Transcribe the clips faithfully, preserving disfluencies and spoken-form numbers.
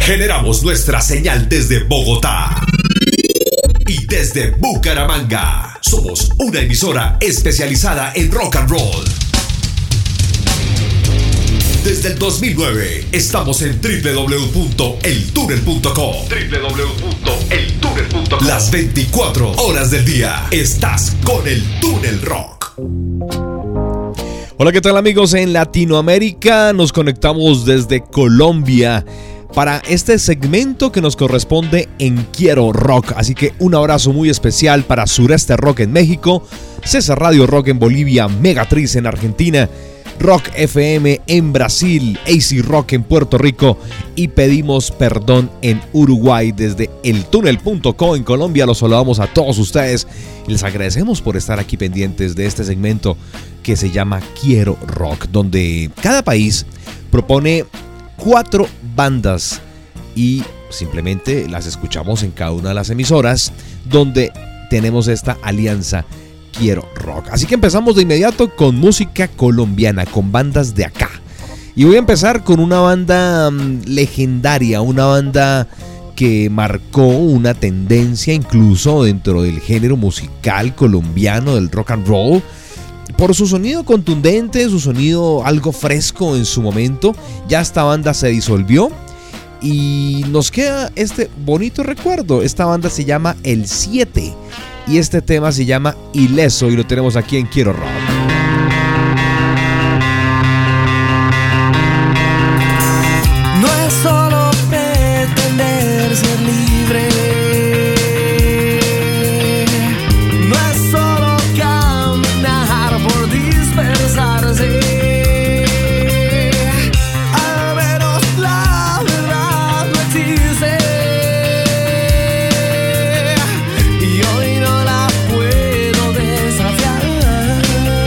Generamos nuestra señal desde Bogotá y desde Bucaramanga. Somos una emisora especializada en rock and roll. Desde el dos mil nueve estamos en doble u doble u doble u punto el túnel punto com. doble u doble u doble u punto el túnel punto com. Las veinticuatro horas del día estás con el Túnel Rock. Hola, ¿qué tal, amigos? En Latinoamérica nos conectamos desde Colombia para este segmento que nos corresponde en Quiero Rock. Así que un abrazo muy especial para Sureste Rock en México, César Radio Rock en Bolivia, Megatriz en Argentina, Rock F M en Brasil, A C Rock en Puerto Rico y Pedimos Perdón en Uruguay. Desde el túnel punto com en Colombia los saludamos a todos ustedes y les agradecemos por estar aquí pendientes de este segmento que se llama Quiero Rock, donde cada país propone cuatro bandas y simplemente las escuchamos en cada una de las emisoras donde tenemos esta alianza Quiero Rock. Así que empezamos de inmediato con música colombiana, con bandas de acá. Y voy a empezar con una banda um, legendaria, una banda que marcó una tendencia incluso dentro del género musical colombiano del rock and roll, por su sonido contundente, su sonido algo fresco en su momento. Ya esta banda se disolvió y nos queda este bonito recuerdo. Esta banda se llama El siete y este tema se llama Ileso y lo tenemos aquí en Quiero Rock. No es solo pretender ser libre, no es solo caminar por dispersarse. Al menos la verdad no existe y hoy no la puedo desafiar.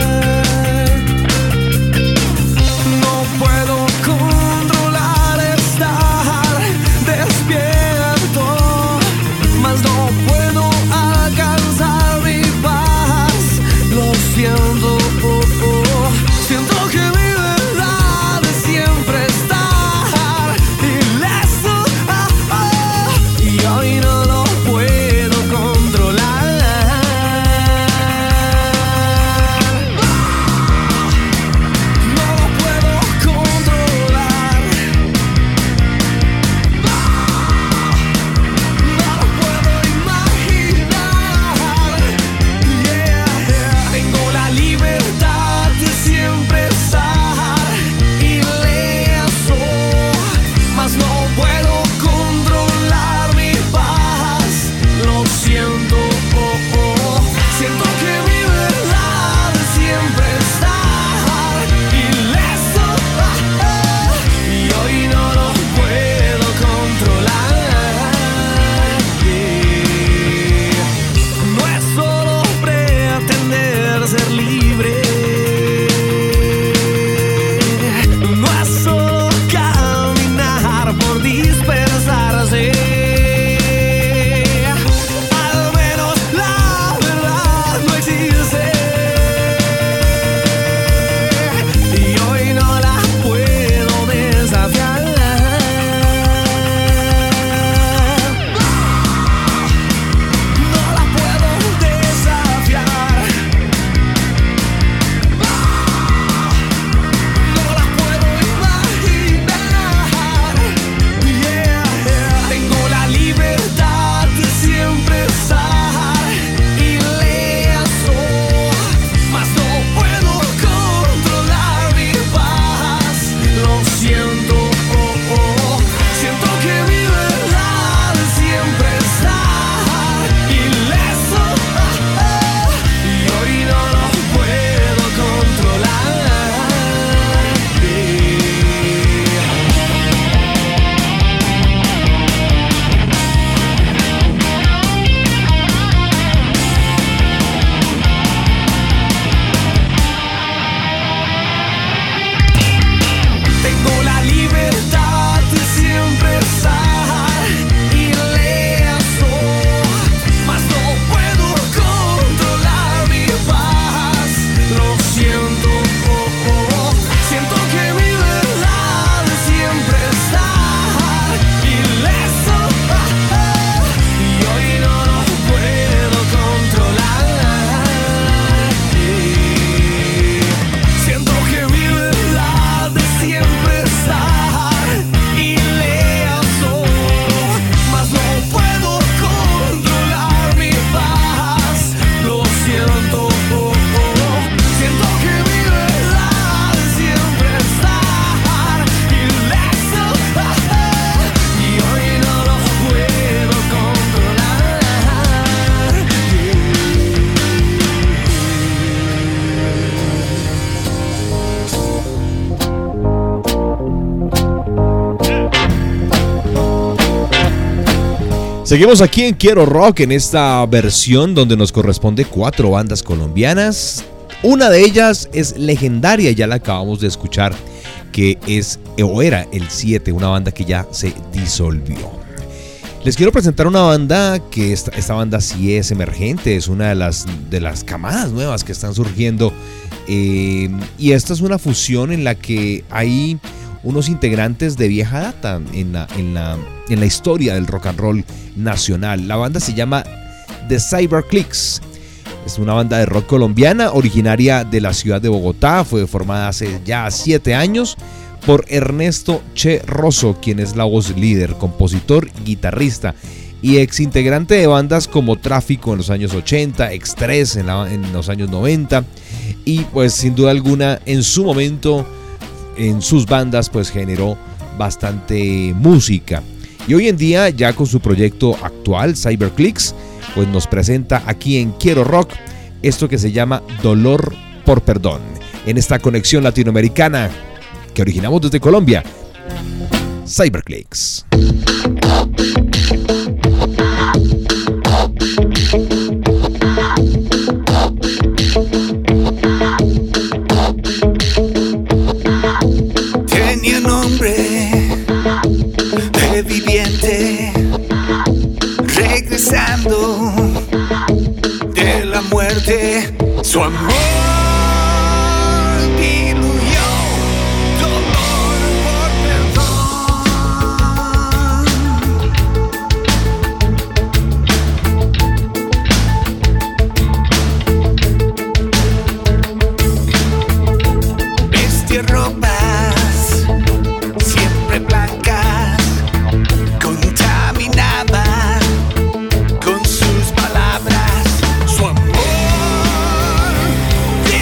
Seguimos aquí en Quiero Rock en esta versión donde nos corresponde cuatro bandas colombianas. Una de ellas es legendaria, ya la acabamos de escuchar, que es o era el siete, una banda que ya se disolvió. Les quiero presentar una banda que esta, esta banda sí es emergente, es una de las, de las camadas nuevas que están surgiendo. Eh, y esta es una fusión en la que hay unos integrantes de vieja data en la, en la, en la historia del rock and roll nacional. La banda se llama The Cyberclicks. Es una banda de rock colombiana originaria de la ciudad de Bogotá. Fue formada hace ya siete años por Ernesto Che Rosso, quien es la voz líder, compositor y guitarrista, y ex integrante de bandas como Tráfico en los años ochenta, X tres en, la, en los años noventa, y pues sin duda alguna en su momento en sus bandas pues generó bastante música. Y hoy en día, ya con su proyecto actual, Cyberclicks, pues nos presenta aquí en Quiero Rock esto que se llama Dolor por Perdón, en esta conexión latinoamericana que originamos desde Colombia. Cyberclicks. Tenía nombre de viviente, regresando de la muerte, su amor diluyó dolor por perdón. Vestía ropas siempre blancas, contaminaba con sus palabras, su amor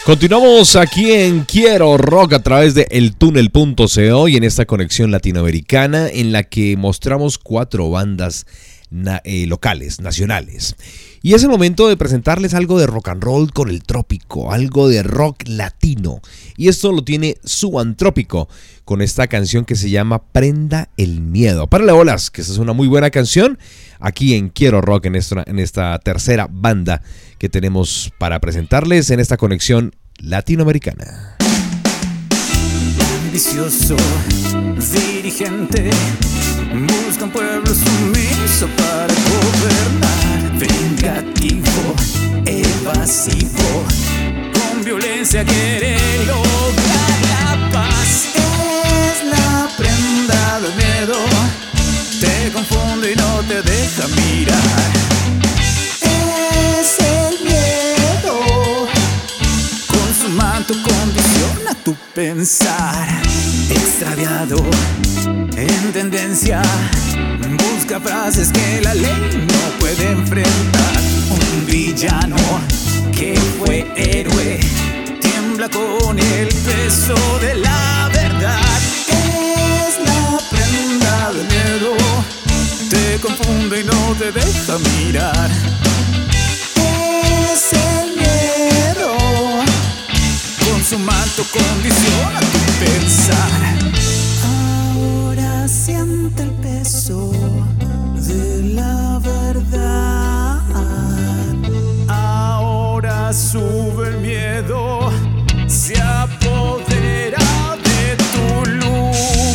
Continuamos aquí en Quiero Rock a través de el túnel punto co y en esta conexión latinoamericana en la que mostramos cuatro bandas na- eh, locales, nacionales. Y es el momento de presentarles algo de rock and roll con el trópico, algo de rock latino. Y esto lo tiene Subantrópico con esta canción que se llama Prenda el Miedo. Párale bolas, que esa es una muy buena canción aquí en Quiero Rock, en esta, en esta tercera banda que tenemos para presentarles en esta conexión latinoamericana. Ambicioso, dirigente, busca un pueblo sumiso para gobernar. Vengativo, evasivo, con violencia quiere lograr la paz. Es la prenda del miedo, te confunde y no te deja mirar. Es el miedo, con su manto condiciona tu pensar. Extraviado, en tendencia, busca frases que la ley no puede enfrentar. Un villano que fue héroe, tiembla con el peso de la verdad. Es la prenda del miedo, te confunde y no te deja mirar. Es el miedo, con su manto condiciona tu pensar. Ahora siente el peso de la verdad. Ahora sube el miedo, se apodera de tu lugar.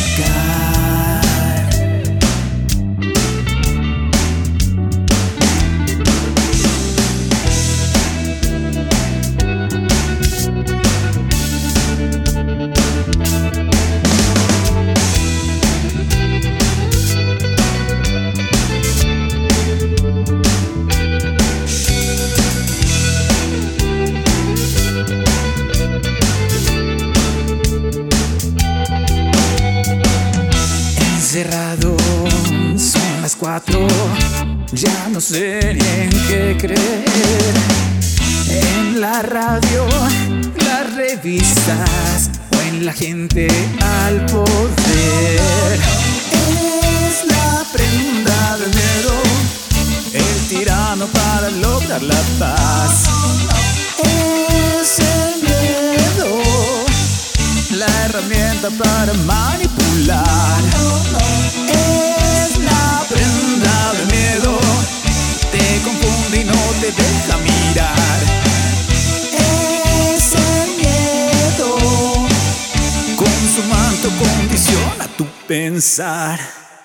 Cerrado, son las cuatro, ya no sé ni en qué creer. En la radio, las revistas o en la gente al poder. Es la prenda del miedo, el tirano para lograr la paz. Es el miedo, la herramienta para manipular. Es la prenda del miedo, te confunde y no te deja mirar. Es el miedo, con su manto condiciona tu pensar.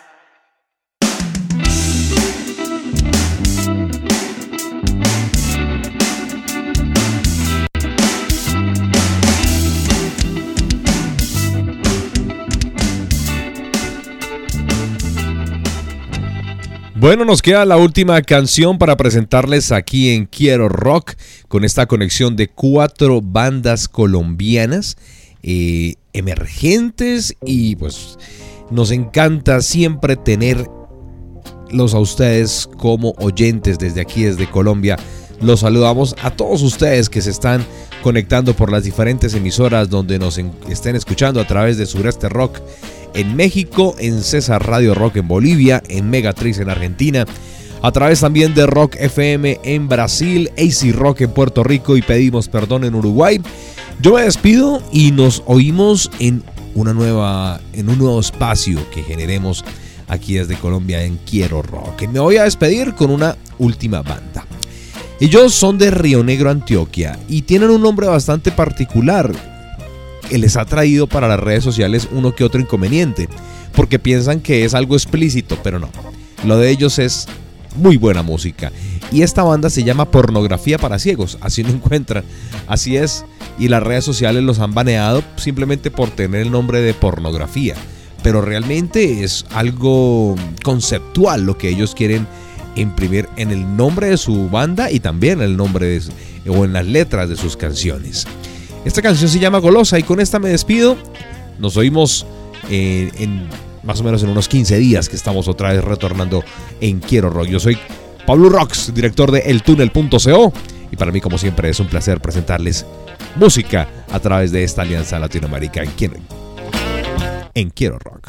Bueno, nos queda la última canción para presentarles aquí en Quiero Rock con esta conexión de cuatro bandas colombianas eh, emergentes y pues nos encanta siempre tenerlos a ustedes como oyentes desde aquí, desde Colombia. Los saludamos a todos ustedes que se están conectando por las diferentes emisoras donde nos en, estén escuchando a través de Sureste Rock en México, en César Radio Rock en Bolivia, en Megatriz en Argentina, a través también de Rock F M en Brasil, A C Rock en Puerto Rico y Pedimos Perdón en Uruguay. Yo me despido y nos oímos en una nueva, en un nuevo espacio que generemos aquí desde Colombia en Quiero Rock. Y me voy a despedir con una última banda. Ellos son de Río Negro, Antioquia, y tienen un nombre bastante particular que les ha traído para las redes sociales uno que otro inconveniente, porque piensan que es algo explícito, pero no. Lo de ellos es muy buena música. Y esta banda se llama Pornografía para Ciegos, así lo encuentran. Así es, y las redes sociales los han baneado simplemente por tener el nombre de pornografía. Pero realmente es algo conceptual lo que ellos quieren imprimir en el nombre de su banda y también en el nombre de, o en las letras de sus canciones. Esta canción se llama Golosa y con esta me despido. Nos oímos en, en más o menos en unos quince días que estamos otra vez retornando en Quiero Rock. Yo soy Pablo Rox, director de el túnel punto co y para mí como siempre es un placer presentarles música a través de esta alianza Latinoamérica en Quiero, en Quiero Rock.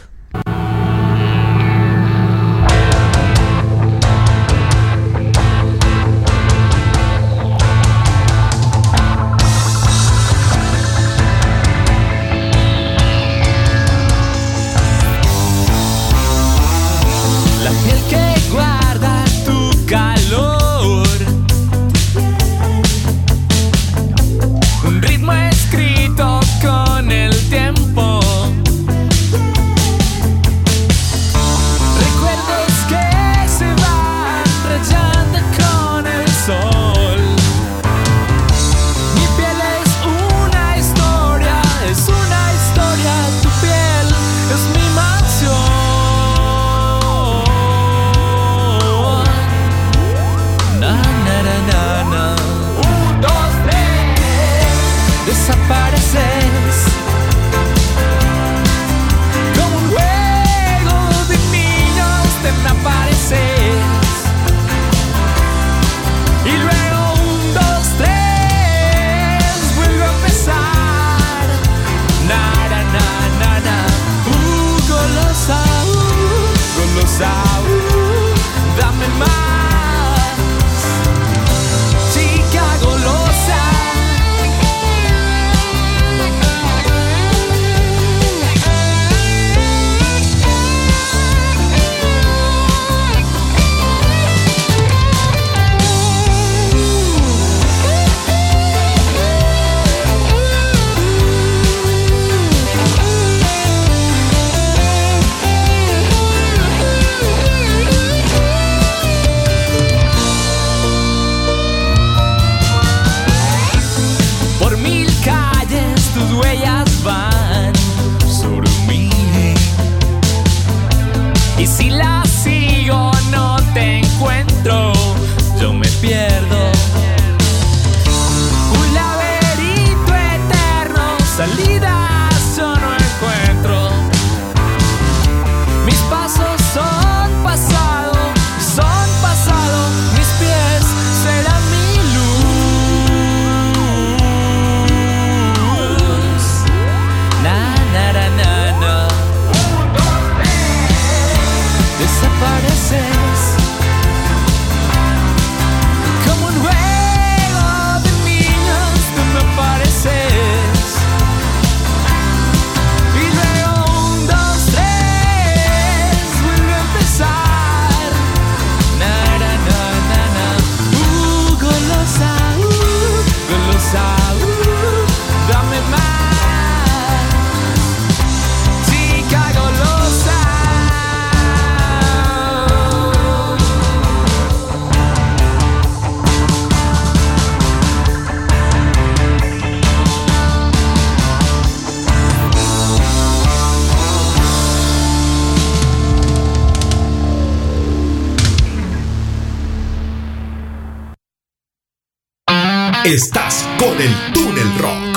Estás con el Túnel Rock.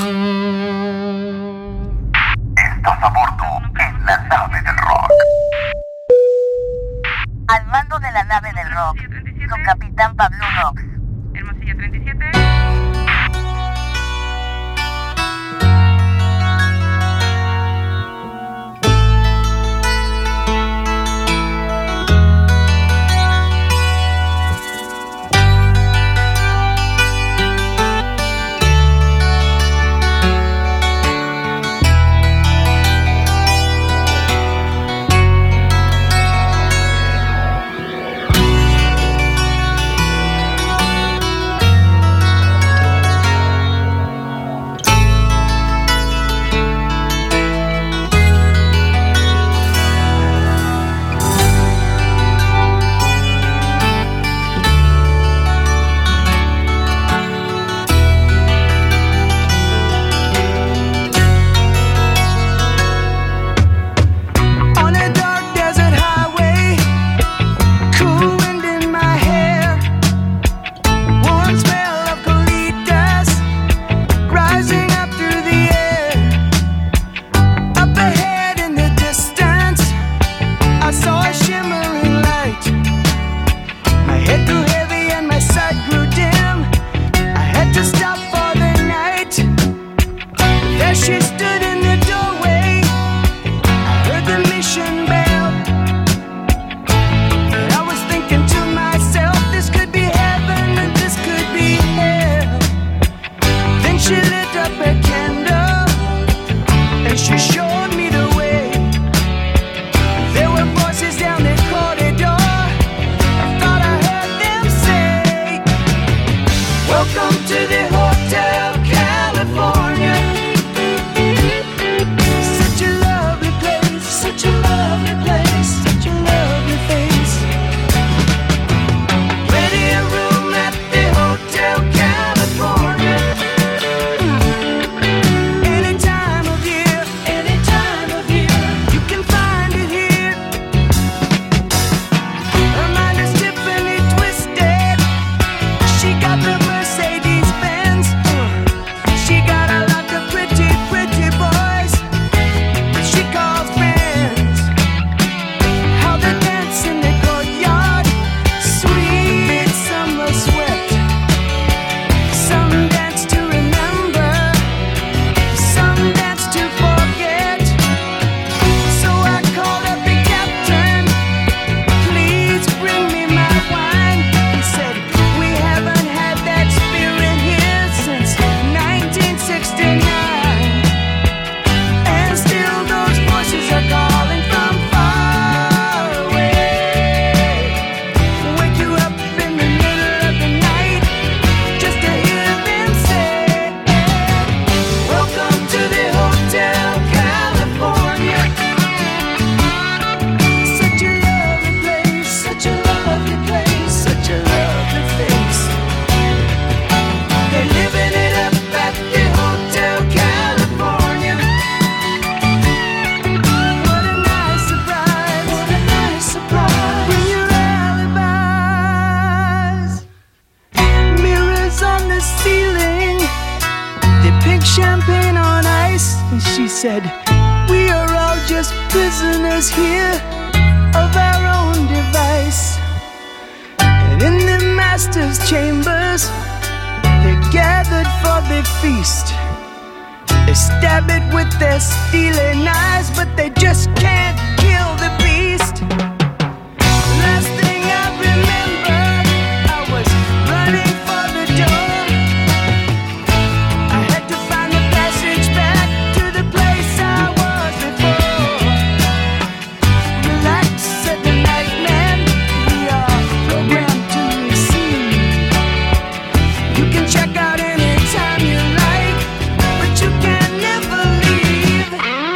Estás a bordo en la nave del rock. Al mando de la nave del rock, su capitán Pablo Rox. Hermosilla treinta y siete. said, we are all just prisoners here of our own device. And in the master's chambers, they're gathered for the feast. They stab it with their stealing eyes, but they just can't kill the beast. Last thing I remember, I was running for the door. I had to find the passage back to the place I was before. Relax, said the night man, we are programmed to receive. You can check out anytime you like, but you can never leave.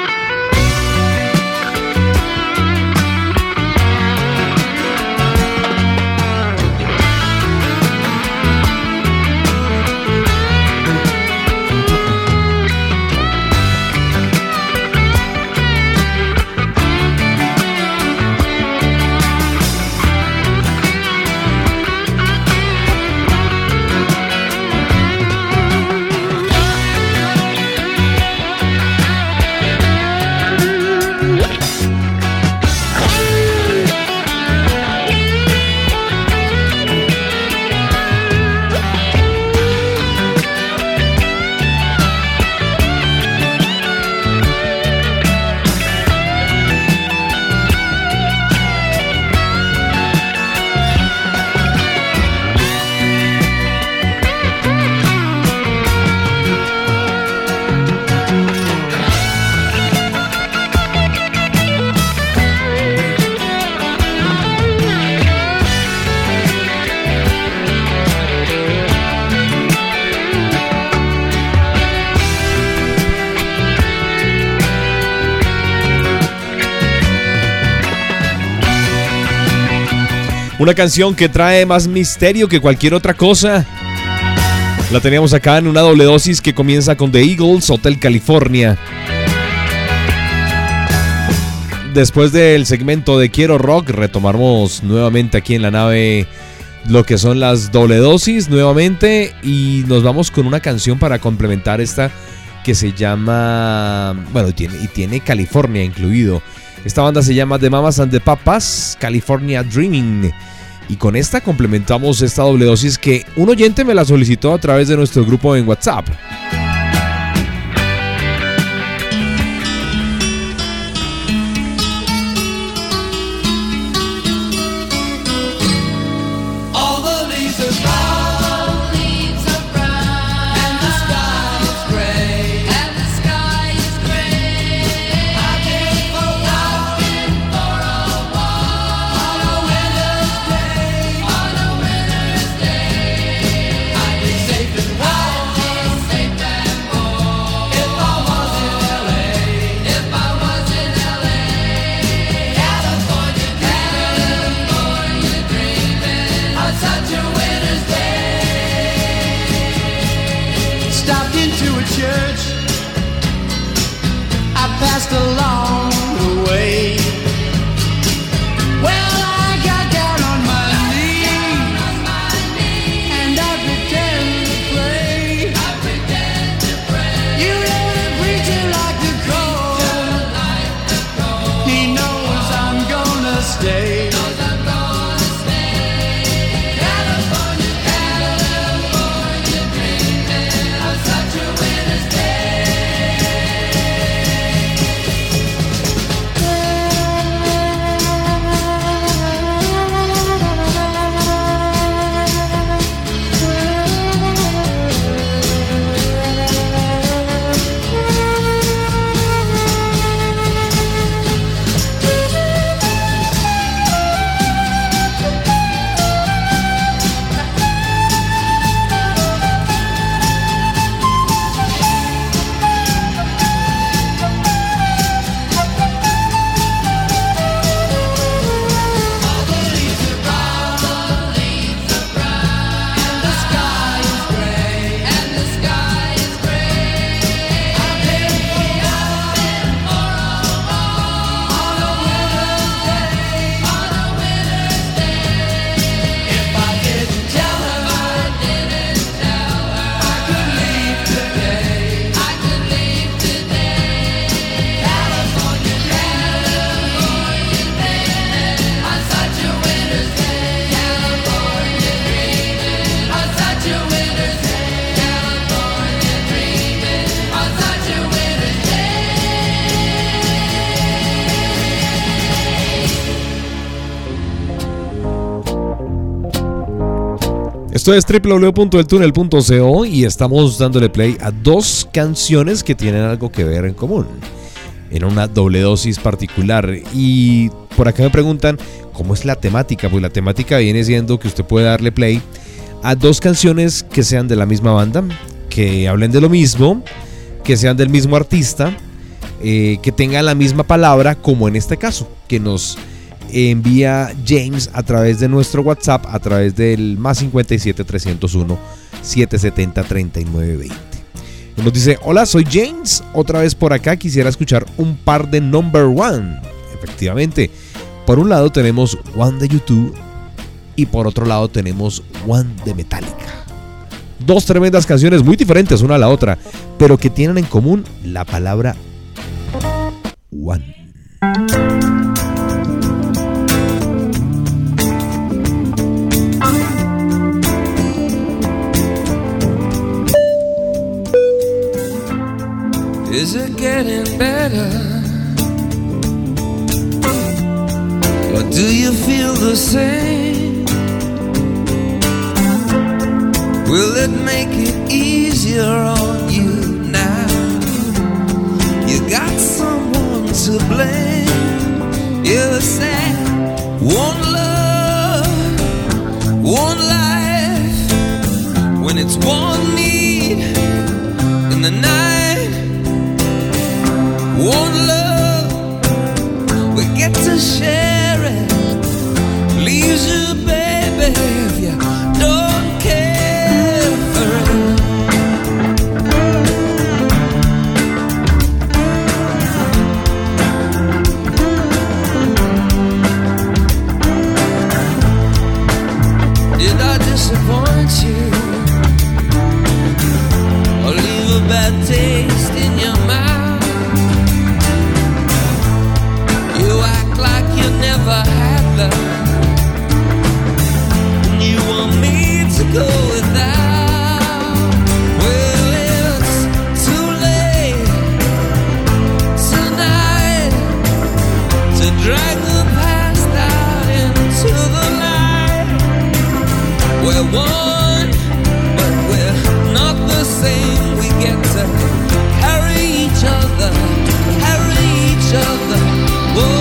Una canción que trae más misterio que cualquier otra cosa. La teníamos acá en una doble dosis que comienza con The Eagles, Hotel California. Después del segmento de Quiero Rock, retomamos nuevamente aquí en la nave lo que son las doble dosis nuevamente. Y nos vamos con una canción para complementar esta que se llama... Bueno, tiene, y tiene California incluido. Esta banda se llama The Mamas and the Papas, California Dreaming. Y con esta complementamos esta doble dosis que un oyente me la solicitó a través de nuestro grupo en WhatsApp. Safe and warm, safe Esto es doble u doble u doble u punto el túnel punto co y estamos dándole play a dos canciones que tienen algo que ver en común, en una doble dosis particular. Y por acá me preguntan cómo es la temática. Pues la temática viene siendo que usted puede darle play a dos canciones que sean de la misma banda, que hablen de lo mismo, que sean del mismo artista, eh, que tengan la misma palabra, como en este caso, que nos envía James a través de nuestro WhatsApp, a través del más cincuenta y siete, trescientos uno, setecientos setenta, treinta y nueve veinte. Y nos dice: hola, soy James, otra vez por acá, quisiera escuchar un par de Number One. Efectivamente, por un lado tenemos One de YouTube y por otro lado tenemos One de Metallica. Dos tremendas canciones muy diferentes una a la otra, pero que tienen en común la palabra One. Is it getting better? Or do you feel the same? Will it make it easier on you now? You got someone to blame. You said one love, one life. When it's one need in the night, one love, we get to share it. Leaves you, baby, if you don't care for it. Did I disappoint you? Or leave a bad taste in your mouth? Never had love, and you want me to go without. Well, it's too late tonight to drag the past out into the light. We're one, but we're not the same. We get to carry each other, carry each other. Whoa.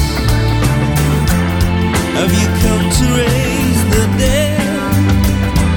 Have you come to raise the dead?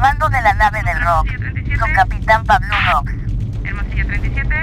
mando de la nave del rock, con Capitán Pablo Rock. Hermosilla treinta y siete.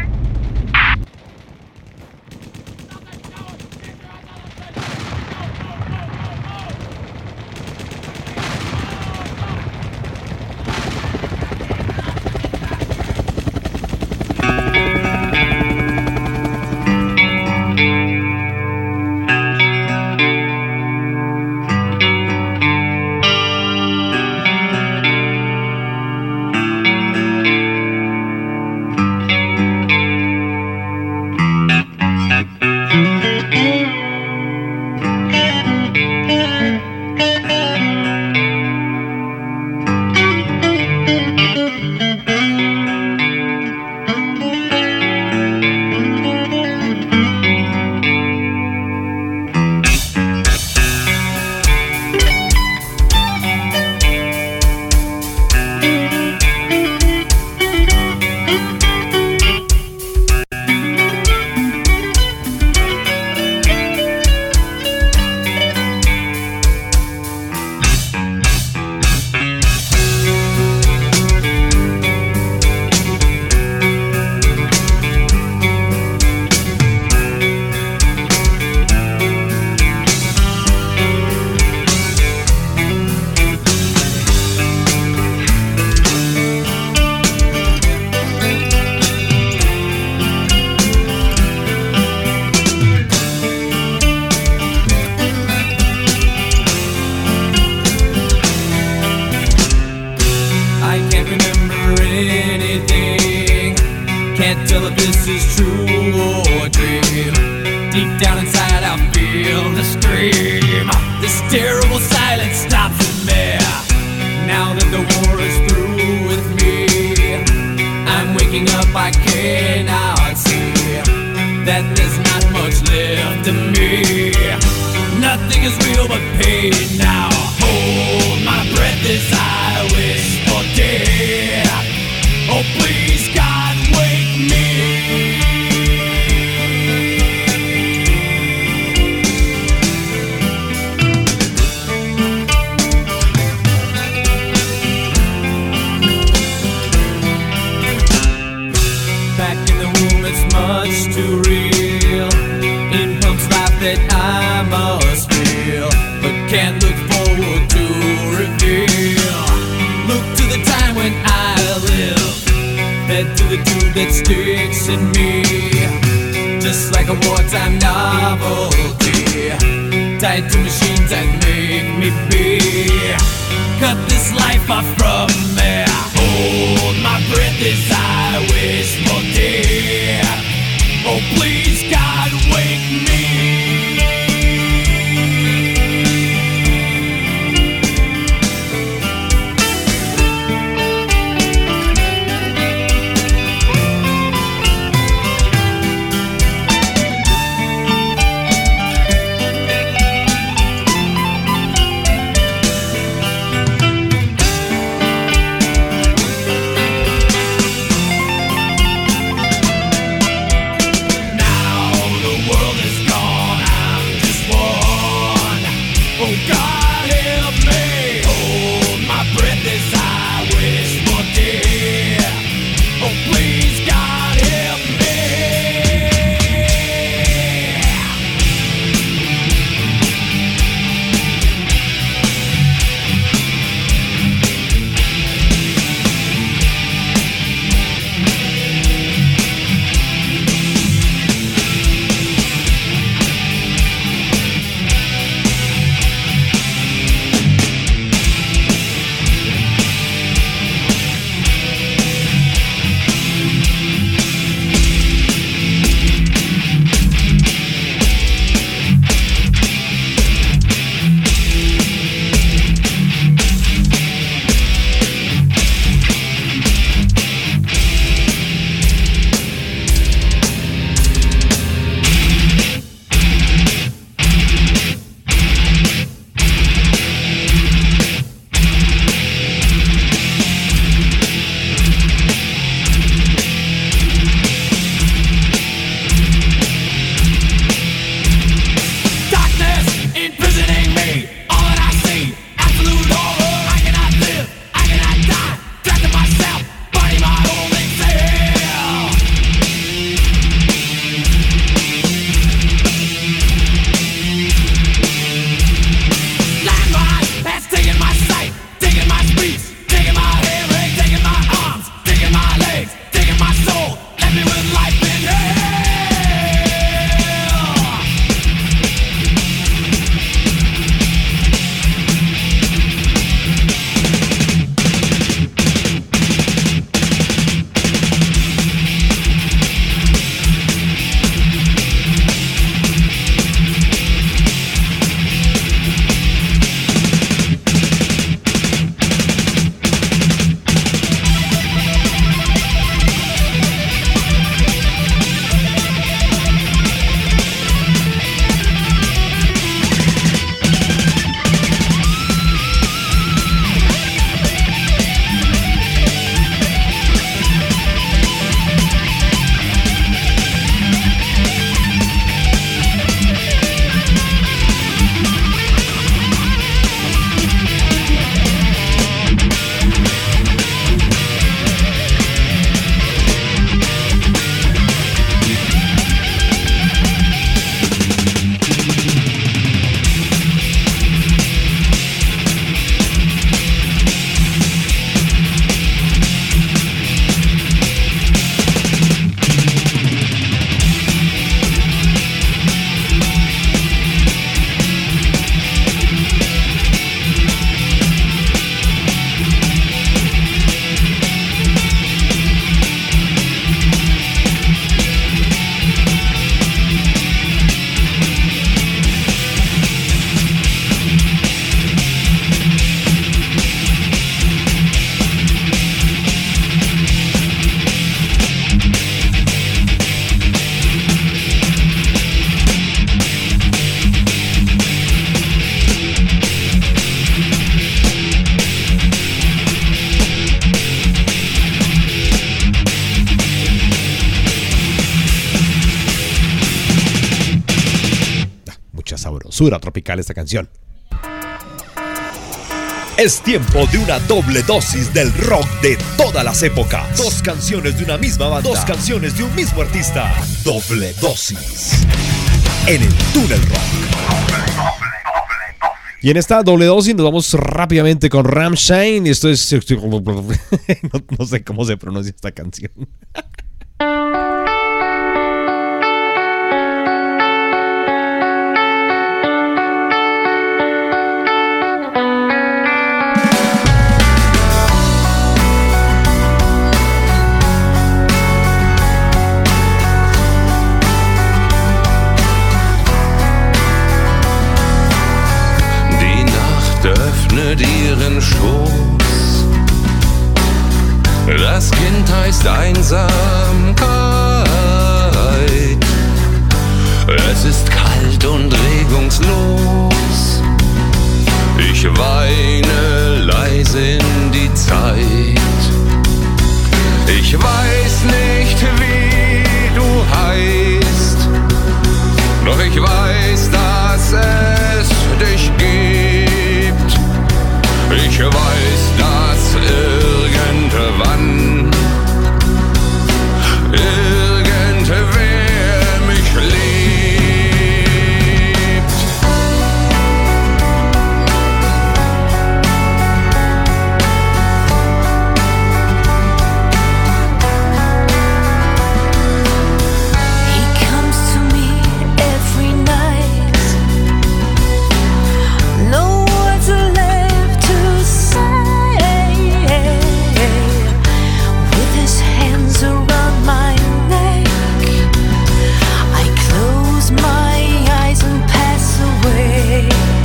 sabrosura tropical esta canción. Es tiempo de una doble dosis del rock de todas las épocas. Dos canciones de una misma banda. Dos canciones de un mismo artista. Doble dosis. En el Túnel Rock. Y en esta doble dosis nos vamos rápidamente con Rammstein. Esto es... no, no sé cómo se pronuncia esta canción. Öffnet ihren Schoß. Das Kind heißt Einsamkeit. Es ist kalt und regungslos. Ich weine leise in die Zeit. Ich weiß nicht, wie du heißt, doch ich weiß, dass es dich gibt. Ich weiß, dass irgendwann irgendwer mich liebt. He comes to me every night. No words are left to say. With his hands around my neck, I close my eyes and pass away.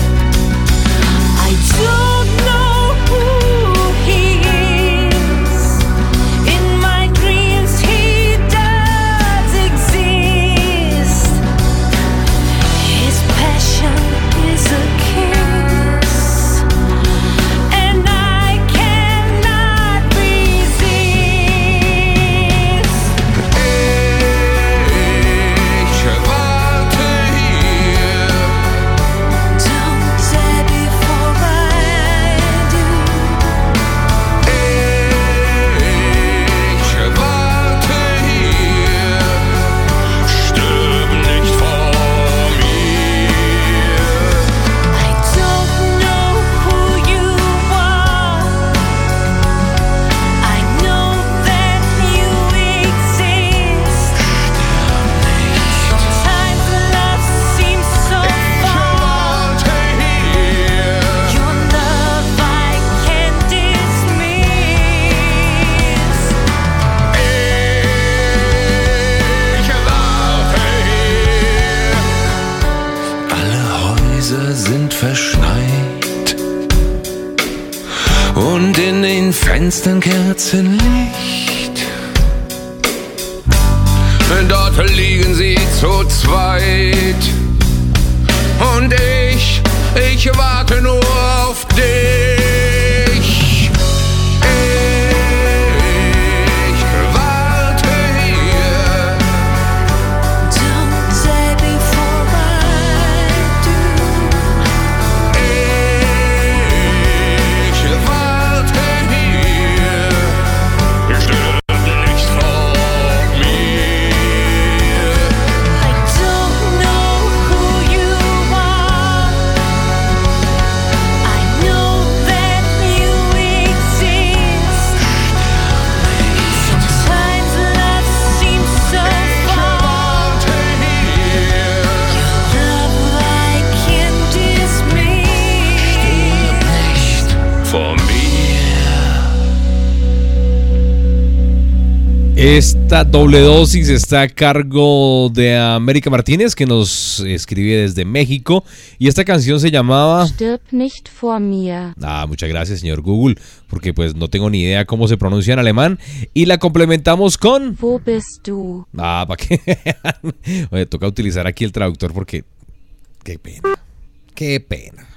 I don't know who he is. In my dreams he does exist. His passion is a kiss, and I cannot resist. Ich warte hier. Don't say before I do. Ich warte hier. Stirb nicht vor mir. I don't know who you are. I know that you exist. Sometimes love seems so far. Your love I can't dismiss. Ich warte hier. Alle Häuser sind verschneit und in den Fenstern Kerzenlicht. Dort liegen sie zu zweit und ich, ich warte nur auf dich. Ich warte hier. Don't say before I do. Ich warte hier. Stirb nicht vor mir. I don't know who you are. I know that you exist. Sometimes love seems so far. Love I can't dismiss. Vor mir. Esta doble dosis está a cargo de América Martínez, que nos escribe desde México. Y esta canción se llamaba... Stirb nicht vor mir. Ah, muchas gracias, señor Google, porque pues no tengo ni idea cómo se pronuncia en alemán. Y la complementamos con... Wo bist du? Ah, ¿para qué? Oye, toca utilizar aquí el traductor porque... Qué pena. Qué pena.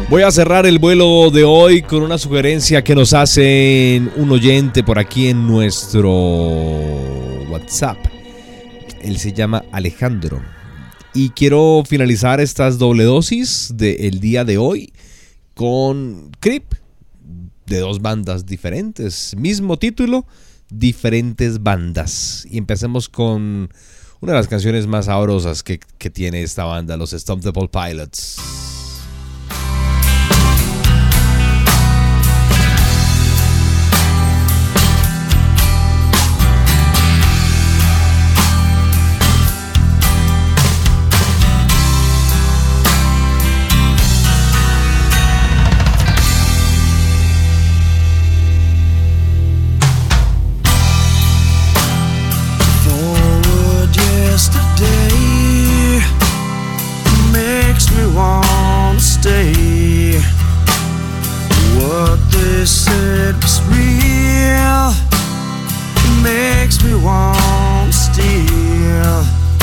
Voy a cerrar el vuelo de hoy con una sugerencia que nos hace un oyente por aquí en nuestro WhatsApp. Él se llama Alejandro. Y quiero finalizar estas doble dosis del día de hoy con Creep, de dos bandas diferentes. Mismo título, diferentes bandas. Y empecemos con una de las canciones más sabrosas que, que tiene esta banda, los Stone Temple Pilots. Yesterday makes me wanna stay. What they said was real, makes me wanna steal.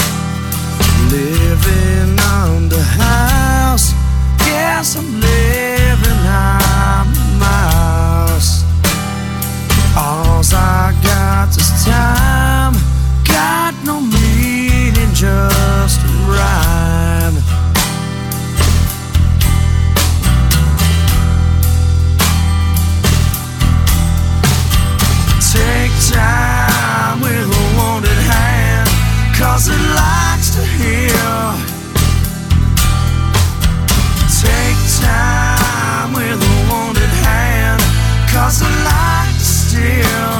Living on the house, yes I'm living on my house. All I got is time, got no meaning, just a rhyme. Take time with a wanted hand, cause it likes to heal. Take time with a wanted hand, cause it likes to steal.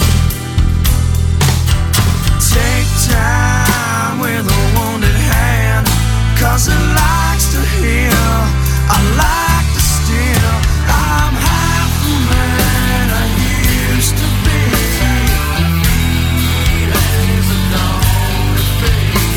Take time with a wanted hand, cause it likes to heal. I like to steal. I'm half the man I used to be. Days are gone to fade.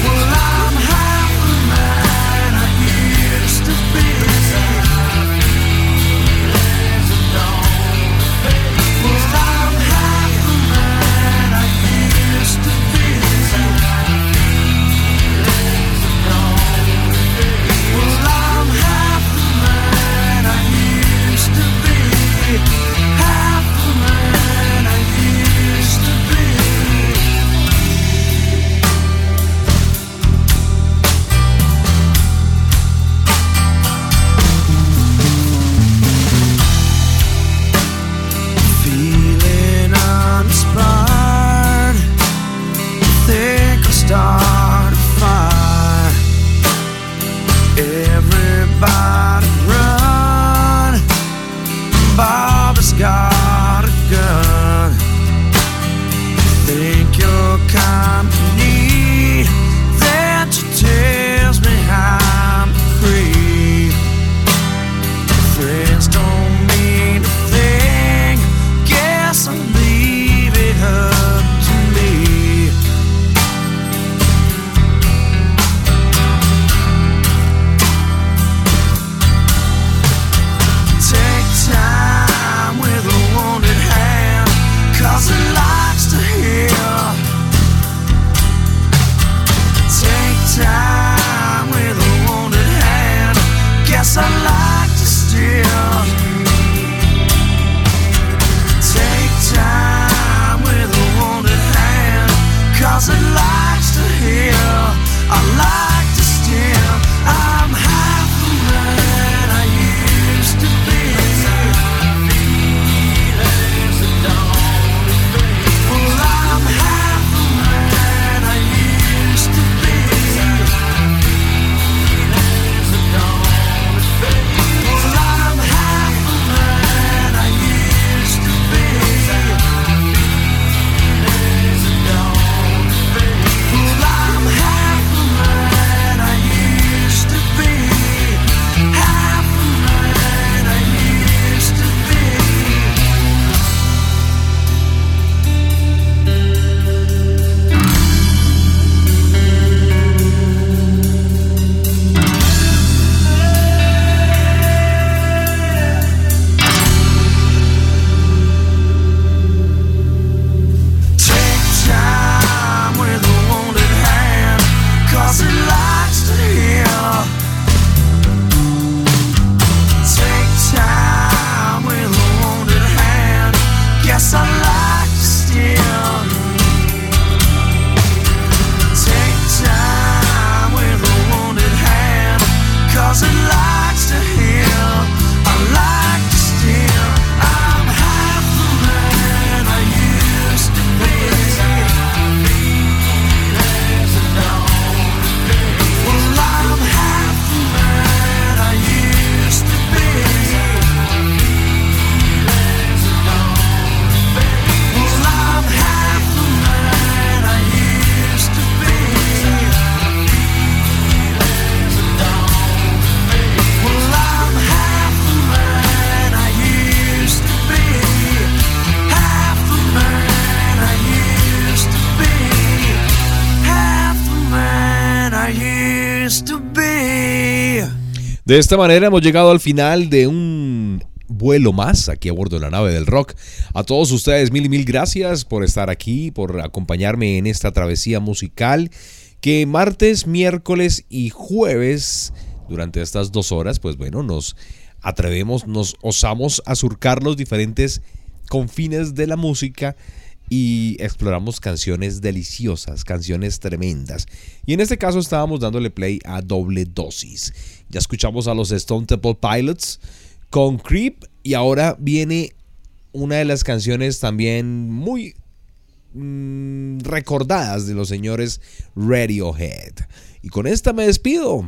De esta manera hemos llegado al final de un vuelo más aquí a bordo de la nave del rock. A todos ustedes mil y mil gracias por estar aquí, por acompañarme en esta travesía musical que martes, miércoles y jueves, durante estas dos horas, pues bueno, nos atrevemos, nos osamos a surcar los diferentes confines de la música y exploramos canciones deliciosas, canciones tremendas. Y en este caso estábamos dándole play a Doble Dosis. Ya escuchamos a los Stone Temple Pilots con Creep y ahora viene una de las canciones también muy mmm, recordadas de los señores Radiohead. Y con esta me despido,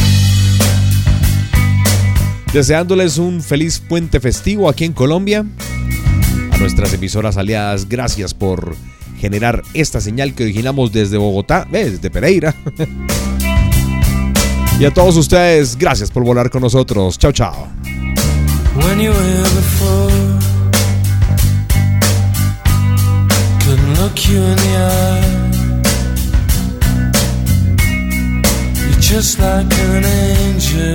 deseándoles un feliz puente festivo aquí en Colombia. A nuestras emisoras aliadas, gracias por generar esta señal que originamos desde Bogotá, desde Pereira. Y a todos ustedes, gracias por volar con nosotros. Chao, chao. When you were here before, couldn't look you in the eye. You're just like an angel.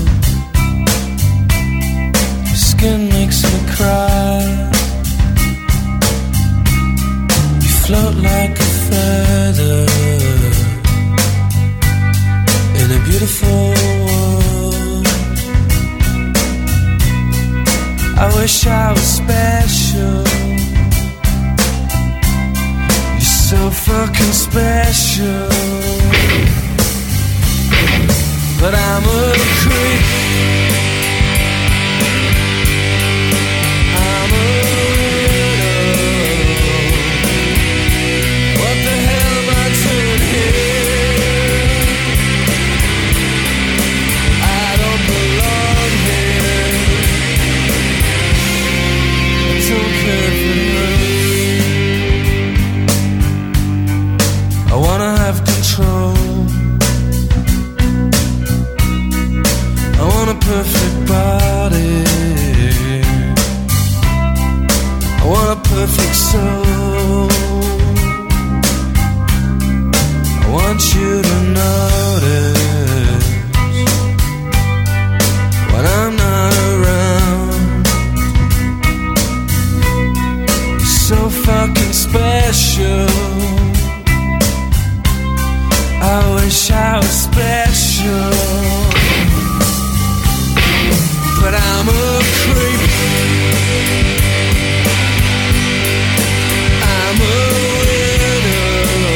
Your skin makes me cry. You float like a feather in a beautiful world. I wish I was special. You're so fucking special. But I'm a creep. I'm a widow. What the hell am I doing here? I don't belong here. Don't care for I wanna have control. I want a perfect body. I want a perfect soul. I want you to notice when I'm not around. So fucking special. I wish I was special. But I'm a creep. I'm a widow.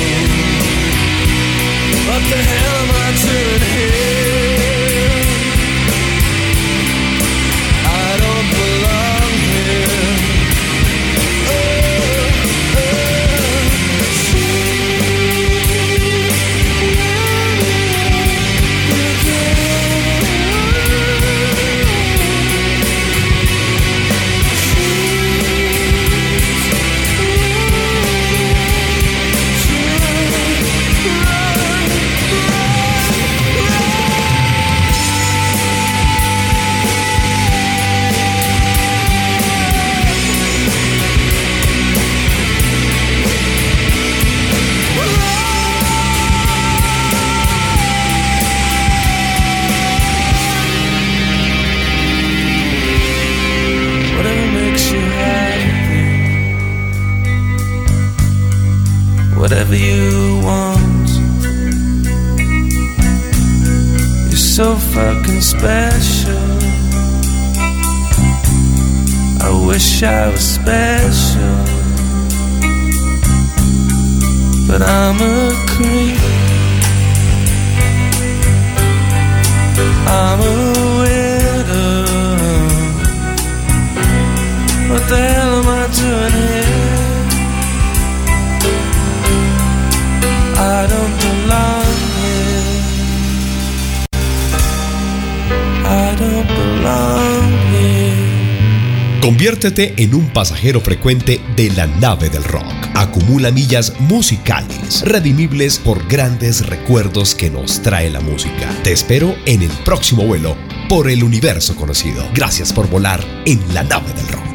What the hell am I doing here? I don't belong here. Whatever you want. You're so fucking special. I wish I was special. But I'm a creep. I'm a widow. What the hell am I doing here? I don't belong here. I don't belong here. Conviértete en un pasajero frecuente de la nave del rock. Acumula millas musicales, redimibles por grandes recuerdos que nos trae la música. Te espero en el próximo vuelo por el universo conocido. Gracias por volar en la nave del rock.